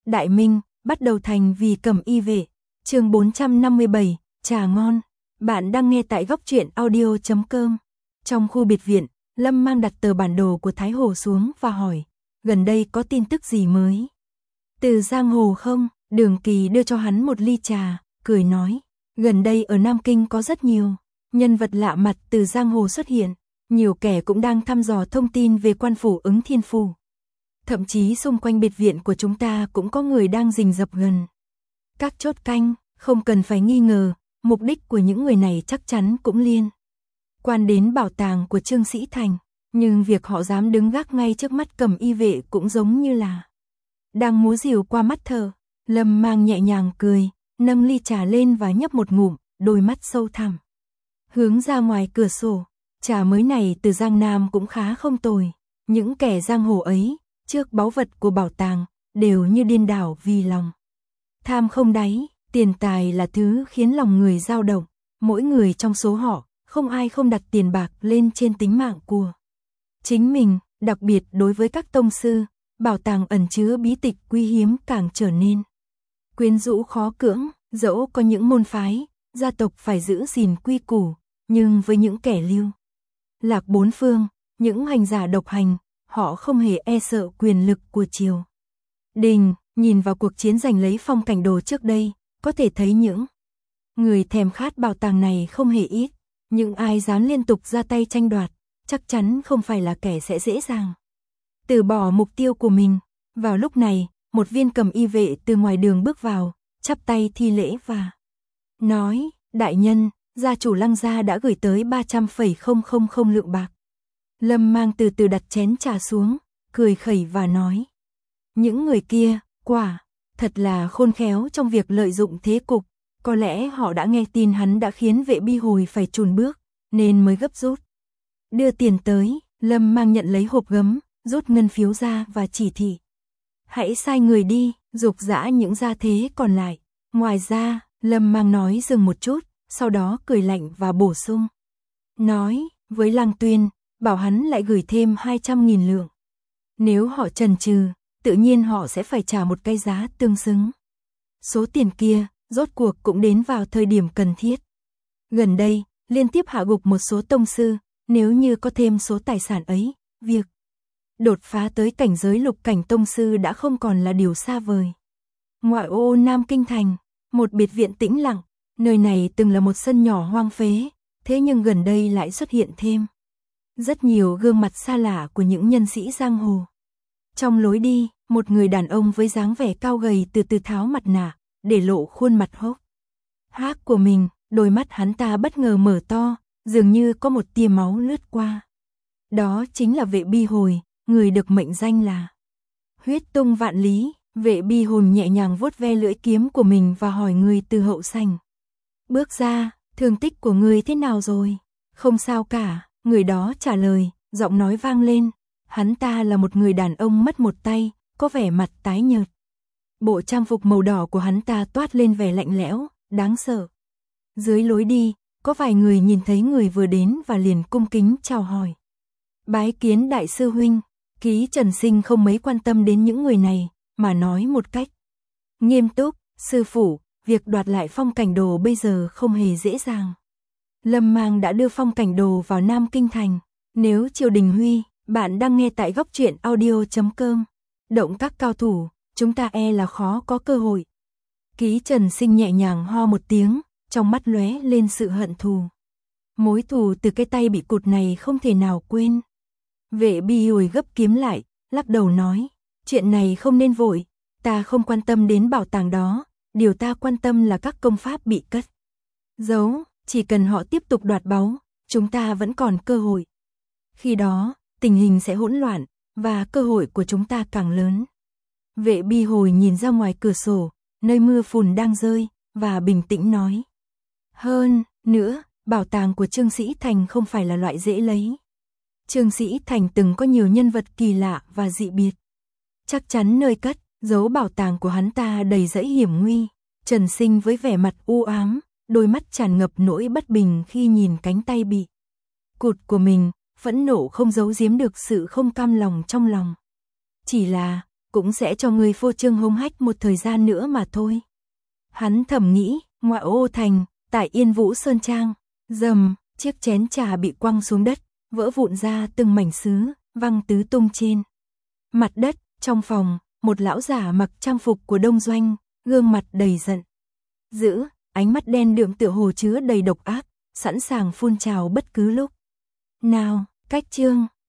Đại Minh, bắt đầu thành vì Cẩm Y Vệ. Chương 457, trà ngon. Bạn đang nghe tại góc truyện audio.com. Trong khu biệt viện, Lâm Mang đặt tờ bản đồ của Thái Hồ xuống và hỏi, gần đây có tin tức gì mới? Từ giang hồ không? Đường Kỳ đưa cho hắn một ly trà, cười nói, gần đây ở Nam Kinh có rất nhiều nhân vật lạ mặt từ giang hồ xuất hiện, nhiều kẻ cũng đang thăm dò thông tin về quan phủ Ứng Thiên Phủ. Thậm chí xung quanh biệt viện của chúng ta cũng có người đang rình rập gần. Các chốt canh, không cần phải nghi ngờ, mục đích của những người này chắc chắn cũng liên quan đến bảo tàng của Trương Sĩ Thành, nhưng việc họ dám đứng gác ngay trước mắt Cẩm Y Vệ cũng giống như là đang múa rìu qua mắt thợ. Lâm Mang nhẹ nhàng cười, nâng ly trà lên và nhấp một ngụm, đôi mắt sâu thẳm hướng ra ngoài cửa sổ. Trà mới này từ Giang Nam cũng khá không tồi. Những kẻ giang hồ ấy, trước báu vật của bảo tàng, đều như điên đảo vì lòng tham không đáy. Tiền tài là thứ khiến lòng người dao động. Mỗi người trong số họ, không ai không đặt tiền bạc lên trên tính mạng của chính mình. Đặc biệt đối với các tông sư, bảo tàng ẩn chứa bí tịch quý hiếm càng trở nên quyến rũ khó cưỡng. Dẫu có những môn phái, gia tộc phải giữ gìn quy củ, nhưng với những kẻ lưu lạc bốn phương, những hành giả độc hành, họ không hề e sợ quyền lực của triều đình. Nhìn vào cuộc chiến giành lấy phong cảnh đồ trước đây, có thể thấy những người thèm khát bảo tàng này không hề ít. Những ai dám liên tục ra tay tranh đoạt, chắc chắn không phải là kẻ sẽ dễ dàng từ bỏ mục tiêu của mình. Vào lúc này, một viên Cẩm Y Vệ từ ngoài đường bước vào, chắp tay thi lễ và nói, đại nhân, gia chủ Lăng gia đã gửi tới 300,000 lượng bạc. Lâm Mang từ từ đặt chén trà xuống, cười khẩy và nói, những người kia, quả thật là khôn khéo trong việc lợi dụng thế cục. Có lẽ họ đã nghe tin hắn đã khiến Vệ Bi Hồi phải chùn bước, nên mới gấp rút đưa tiền tới. Lâm Mang nhận lấy hộp gấm, rút ngân phiếu ra và chỉ thị, hãy sai người đi, giục giã những gia thế còn lại. Ngoài ra, Lâm Mang nói dừng một chút, sau đó cười lạnh và bổ sung, nói với Lăng Tuyên, bảo hắn lại gửi thêm 200.000 lượng. Nếu họ chần chừ, tự nhiên họ sẽ phải trả một cái giá tương xứng. Số tiền kia, rốt cuộc cũng đến vào thời điểm cần thiết. Gần đây, liên tiếp hạ gục một số tông sư, nếu như có thêm số tài sản ấy, việc đột phá tới cảnh giới lục cảnh tông sư đã không còn là điều xa vời. Ngoại ô Nam Kinh thành, một biệt viện tĩnh lặng, nơi này từng là một sân nhỏ hoang phế, thế nhưng gần đây lại xuất hiện thêm rất nhiều gương mặt xa lạ của những nhân sĩ giang hồ. Trong lối đi, một người đàn ông với dáng vẻ cao gầy từ từ tháo mặt nạ, để lộ khuôn mặt hốc hác của mình. Đôi mắt hắn ta bất ngờ mở to, dường như có một tia máu lướt qua. Đó chính là Vệ Bi Hồi, người được mệnh danh là huyết tung vạn lý. Vệ Bi Hồi nhẹ nhàng vuốt ve lưỡi kiếm của mình và hỏi người từ hậu sảnh bước ra, thương tích của người thế nào rồi? Không sao cả, người đó trả lời, giọng nói vang lên. Hắn ta là một người đàn ông mất một tay, có vẻ mặt tái nhợt. Bộ trang phục màu đỏ của hắn ta toát lên vẻ lạnh lẽo, đáng sợ. Dưới lối đi, có vài người nhìn thấy người vừa đến và liền cung kính chào hỏi. Bái kiến đại sư huynh. Ký Trần Sinh không mấy quan tâm đến những người này, mà nói một cách nghiêm túc, sư phụ, việc đoạt lại phong cảnh đồ bây giờ không hề dễ dàng. Lâm Mang đã đưa phong cảnh đồ vào Nam Kinh thành. Nếu triều đình huy, bạn đang nghe tại góc truyện audio.com. Động các cao thủ, chúng ta e là khó có cơ hội. Ký Trần Sinh nhẹ nhàng ho một tiếng, trong mắt lóe lên sự hận thù. Mối thù từ cái tay bị cụt này không thể nào quên. Vệ Bi Hồi gấp kiếm lại, lắc đầu nói, chuyện này không nên vội, ta không quan tâm đến bảo tàng đó, điều ta quan tâm là các công pháp bị cất giấu, chỉ cần họ tiếp tục đoạt báu, chúng ta vẫn còn cơ hội. Khi đó, tình hình sẽ hỗn loạn, và cơ hội của chúng ta càng lớn. Vệ Bi Hồi nhìn ra ngoài cửa sổ, nơi mưa phùn đang rơi, và bình tĩnh nói, hơn nữa, bảo tàng của Trương Sĩ Thành không phải là loại dễ lấy. Trương Sĩ Thành từng có nhiều nhân vật kỳ lạ và dị biệt. Chắc chắn nơi cất giấu bảo tàng của hắn ta đầy rẫy hiểm nguy. Trần Sinh với vẻ mặt u ám, đôi mắt tràn ngập nỗi bất bình khi nhìn cánh tay bị cụt của mình, phẫn nộ không giấu giếm được sự không cam lòng trong lòng. Chỉ là, cũng sẽ cho ngươi phô trương hống hách một thời gian nữa mà thôi. Hắn thầm nghĩ, ngoại ô thành, tại Yên Vũ Sơn Trang, rầm, chiếc chén trà bị quăng xuống đất, vỡ vụn ra từng mảnh sứ, văng tứ tung trên mặt đất. Trong phòng, một lão giả mặc trang phục của Đông Doanh, gương mặt đầy giận dữ, ánh mắt đen đượm tựa hồ chứa đầy độc ác, sẵn sàng phun trào bất cứ lúc nào. Cách chương